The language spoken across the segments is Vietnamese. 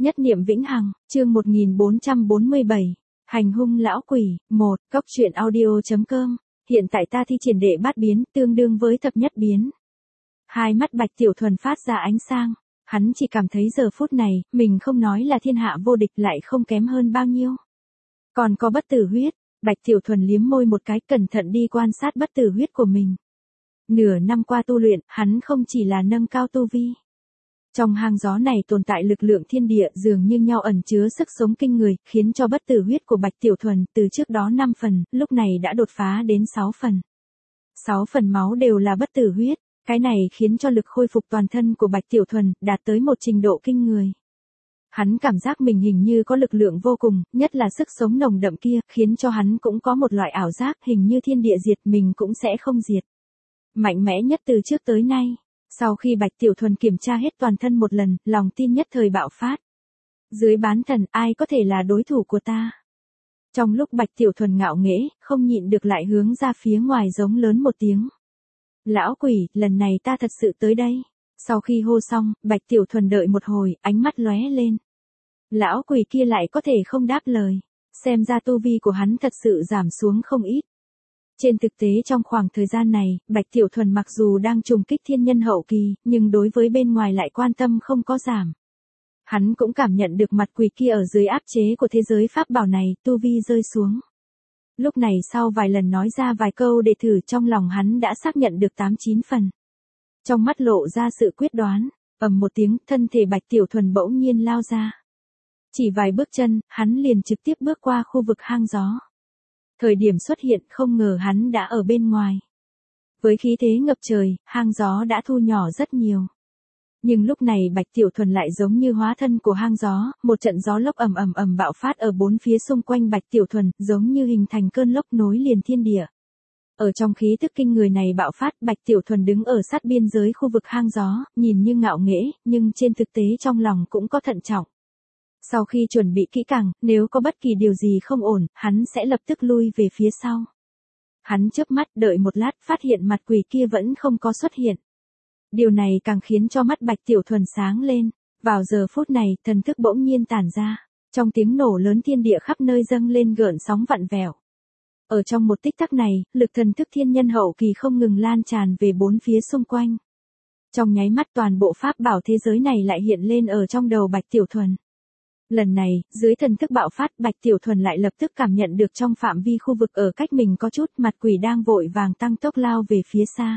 Nhất niệm vĩnh hằng, chương 1447. Hành hung lão quỷ, 1, Cốc truyện audio.com. Hiện tại ta thi triển đệ bát biến, tương đương với thập nhất biến. Hai mắt Bạch Tiểu Thuần phát ra ánh sang, hắn chỉ cảm thấy giờ phút này, mình không nói là thiên hạ vô địch lại không kém hơn bao nhiêu. Còn có bất tử huyết, Bạch Tiểu Thuần liếm môi một cái cẩn thận đi quan sát bất tử huyết của mình. Nửa năm qua tu luyện, hắn không chỉ là nâng cao tu vi. Trong hang gió này tồn tại lực lượng thiên địa dường như nhau ẩn chứa sức sống kinh người, khiến cho bất tử huyết của Bạch Tiểu Thuần từ trước đó 5 phần, lúc này đã đột phá đến 6 phần. 6 phần máu đều là bất tử huyết, cái này khiến cho lực khôi phục toàn thân của Bạch Tiểu Thuần đạt tới một trình độ kinh người. Hắn cảm giác mình hình như có lực lượng vô cùng, nhất là sức sống nồng đậm kia, khiến cho hắn cũng có một loại ảo giác hình như thiên địa diệt mình cũng sẽ không diệt. Mạnh mẽ nhất từ trước tới nay. Sau khi Bạch Tiểu Thuần kiểm tra hết toàn thân một lần, lòng tin nhất thời bạo phát. Dưới bán thần, ai có thể là đối thủ của ta? Trong lúc Bạch Tiểu Thuần ngạo nghễ, không nhịn được lại hướng ra phía ngoài giống lớn một tiếng. Lão quỷ, lần này ta thật sự tới đây. Sau khi hô xong, Bạch Tiểu Thuần đợi một hồi, ánh mắt lóe lên. Lão quỷ kia lại có thể không đáp lời. Xem ra tu vi của hắn thật sự giảm xuống không ít. Trên thực tế trong khoảng thời gian này, Bạch Tiểu Thuần mặc dù đang trùng kích thiên nhân hậu kỳ, nhưng đối với bên ngoài lại quan tâm không có giảm. Hắn cũng cảm nhận được mặt quỷ kia ở dưới áp chế của thế giới pháp bảo này, tu vi rơi xuống. Lúc này sau vài lần nói ra vài câu để thử trong lòng hắn đã xác nhận được 8-9 phần. Trong mắt lộ ra sự quyết đoán, ầm một tiếng, thân thể Bạch Tiểu Thuần bỗng nhiên lao ra. Chỉ vài bước chân, hắn liền trực tiếp bước qua khu vực hang gió. Thời điểm xuất hiện không ngờ hắn đã ở bên ngoài. Với khí thế ngập trời, hang gió đã thu nhỏ rất nhiều. Nhưng lúc này Bạch Tiểu Thuần lại giống như hóa thân của hang gió, một trận gió lốc ầm bạo phát ở bốn phía xung quanh Bạch Tiểu Thuần, giống như hình thành cơn lốc nối liền thiên địa. Ở trong khí tức kinh người này bạo phát, Bạch Tiểu Thuần đứng ở sát biên giới khu vực hang gió, nhìn như ngạo nghễ, nhưng trên thực tế trong lòng cũng có thận trọng. Sau khi chuẩn bị kỹ càng, nếu có bất kỳ điều gì không ổn, hắn sẽ lập tức lui về phía sau. Hắn chớp mắt đợi một lát phát hiện mặt quỷ kia vẫn không có xuất hiện. Điều này càng khiến cho mắt Bạch Tiểu Thuần sáng lên. Vào giờ phút này, thần thức bỗng nhiên tản ra. Trong tiếng nổ lớn thiên địa khắp nơi dâng lên gợn sóng vặn vẹo. Ở trong một tích tắc này, lực thần thức thiên nhân hậu kỳ không ngừng lan tràn về bốn phía xung quanh. Trong nháy mắt toàn bộ pháp bảo thế giới này lại hiện lên ở trong đầu Bạch Tiểu Thuần. Lần này, dưới thần thức bạo phát, Bạch Tiểu Thuần lại lập tức cảm nhận được trong phạm vi khu vực ở cách mình có chút mặt quỷ đang vội vàng tăng tốc lao về phía xa.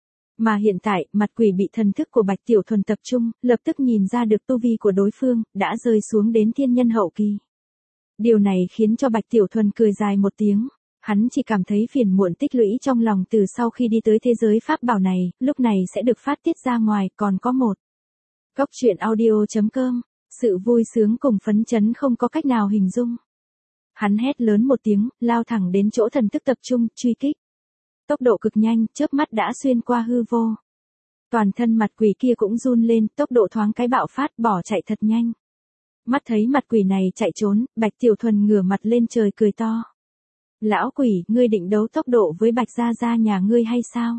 Mà hiện tại, mặt quỷ bị thần thức của Bạch Tiểu Thuần tập trung, lập tức nhìn ra được tu vi của đối phương, đã rơi xuống đến thiên nhân hậu kỳ. Điều này khiến cho Bạch Tiểu Thuần cười dài một tiếng. Hắn chỉ cảm thấy phiền muộn tích lũy trong lòng từ sau khi đi tới thế giới pháp bảo này, lúc này sẽ được phát tiết ra ngoài, còn có một. Cốc truyện audio.com. Sự vui sướng cùng phấn chấn không có cách nào hình dung. Hắn hét lớn một tiếng, lao thẳng đến chỗ thần thức tập trung, truy kích. Tốc độ cực nhanh, chớp mắt đã xuyên qua hư vô. Toàn thân mặt quỷ kia cũng run lên, tốc độ thoáng cái bạo phát, bỏ chạy thật nhanh. Mắt thấy mặt quỷ này chạy trốn, Bạch Tiểu Thuần ngửa mặt lên trời cười to. Lão quỷ, ngươi định đấu tốc độ với Bạch Gia Gia nhà ngươi hay sao?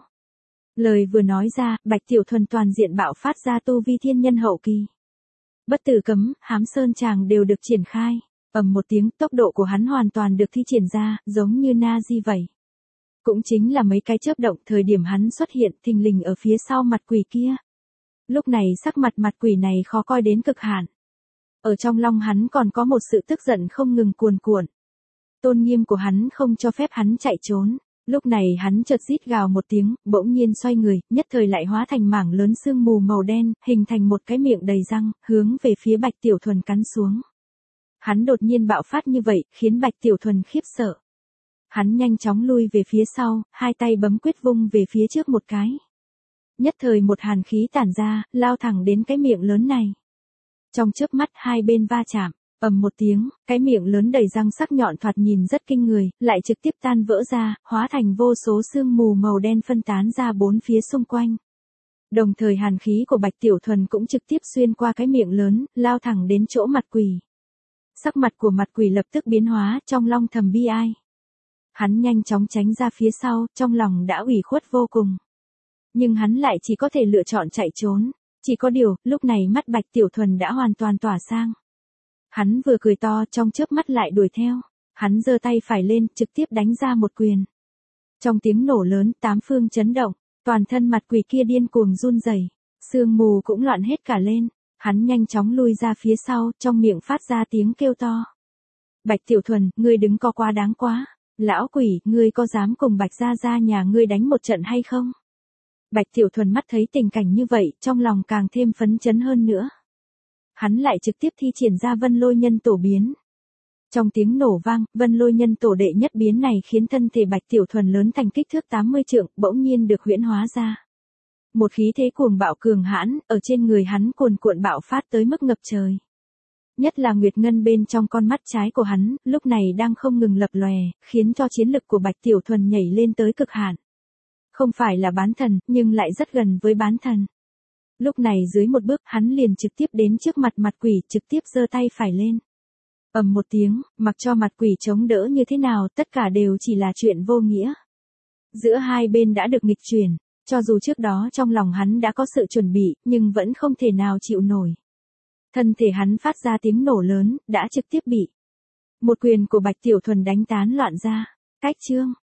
Lời vừa nói ra, Bạch Tiểu Thuần toàn diện bạo phát ra tu vi thiên nhân hậu kỳ. Bất tử cấm, hám sơn tràng đều được triển khai. Ầm một tiếng, tốc độ của hắn hoàn toàn được thi triển ra, giống như na di vậy. Cũng chính là mấy cái chớp động, thời điểm hắn xuất hiện thình lình ở phía sau mặt quỷ kia. Lúc này sắc mặt mặt quỷ này khó coi đến cực hạn. Ở trong lòng hắn còn có một sự tức giận không ngừng cuồn cuộn. Tôn nghiêm của hắn không cho phép hắn chạy trốn. Lúc này hắn chợt rít gào một tiếng, bỗng nhiên xoay người, nhất thời lại hóa thành mảng lớn sương mù màu đen, hình thành một cái miệng đầy răng, hướng về phía Bạch Tiểu Thuần cắn xuống. Hắn đột nhiên bạo phát như vậy, khiến Bạch Tiểu Thuần khiếp sợ. Hắn nhanh chóng lui về phía sau, hai tay bấm quyết vung về phía trước một cái. Nhất thời một hàn khí tản ra, lao thẳng đến cái miệng lớn này. Trong chớp mắt hai bên va chạm. Ầm một tiếng, cái miệng lớn đầy răng sắc nhọn thoạt nhìn rất kinh người, lại trực tiếp tan vỡ ra, hóa thành vô số sương mù màu đen phân tán ra bốn phía xung quanh. Đồng thời hàn khí của Bạch Tiểu Thuần cũng trực tiếp xuyên qua cái miệng lớn, lao thẳng đến chỗ mặt quỷ. Sắc mặt của mặt quỷ lập tức biến hóa, trong lòng thầm bi ai. Hắn nhanh chóng tránh ra phía sau, trong lòng đã ủy khuất vô cùng. Nhưng hắn lại chỉ có thể lựa chọn chạy trốn. Chỉ có điều, lúc này mắt Bạch Tiểu Thuần đã hoàn toàn tỏa sang. Hắn vừa cười to trong chớp mắt lại đuổi theo. Hắn giơ tay phải lên, trực tiếp đánh ra một quyền. Trong tiếng nổ lớn, tám phương chấn động, toàn thân mặt quỷ kia điên cuồng run rẩy, sương mù cũng loạn hết cả lên. Hắn nhanh chóng lui ra phía sau, trong miệng phát ra tiếng kêu to. Bạch Tiểu Thuần, ngươi đứng co quá đáng quá. Lão quỷ, ngươi có dám cùng Bạch Gia Gia nhà ngươi đánh một trận hay không? Bạch Tiểu Thuần mắt thấy tình cảnh như vậy, trong lòng càng thêm phấn chấn hơn nữa. Hắn lại trực tiếp thi triển ra Vân Lôi Nhân Tổ biến. Trong tiếng nổ vang, Vân Lôi Nhân Tổ đệ nhất biến này khiến thân thể Bạch Tiểu Thuần lớn thành kích thước 80 trượng, bỗng nhiên được huyễn hóa ra. Một khí thế cuồng bạo cường hãn, ở trên người hắn cuồn cuộn bạo phát tới mức ngập trời. Nhất là nguyệt ngân bên trong con mắt trái của hắn, lúc này đang không ngừng lập lòe, khiến cho chiến lực của Bạch Tiểu Thuần nhảy lên tới cực hạn. Không phải là bán thần, nhưng lại rất gần với bán thần. Lúc này dưới một bước, hắn liền trực tiếp đến trước mặt mặt quỷ, trực tiếp giơ tay phải lên. Ầm một tiếng, mặc cho mặt quỷ chống đỡ như thế nào, tất cả đều chỉ là chuyện vô nghĩa. Giữa hai bên đã được nghịch chuyển, cho dù trước đó trong lòng hắn đã có sự chuẩn bị, nhưng vẫn không thể nào chịu nổi. Thân thể hắn phát ra tiếng nổ lớn, đã trực tiếp bị một quyền của Bạch Tiểu Thuần đánh tán loạn ra. Cách chương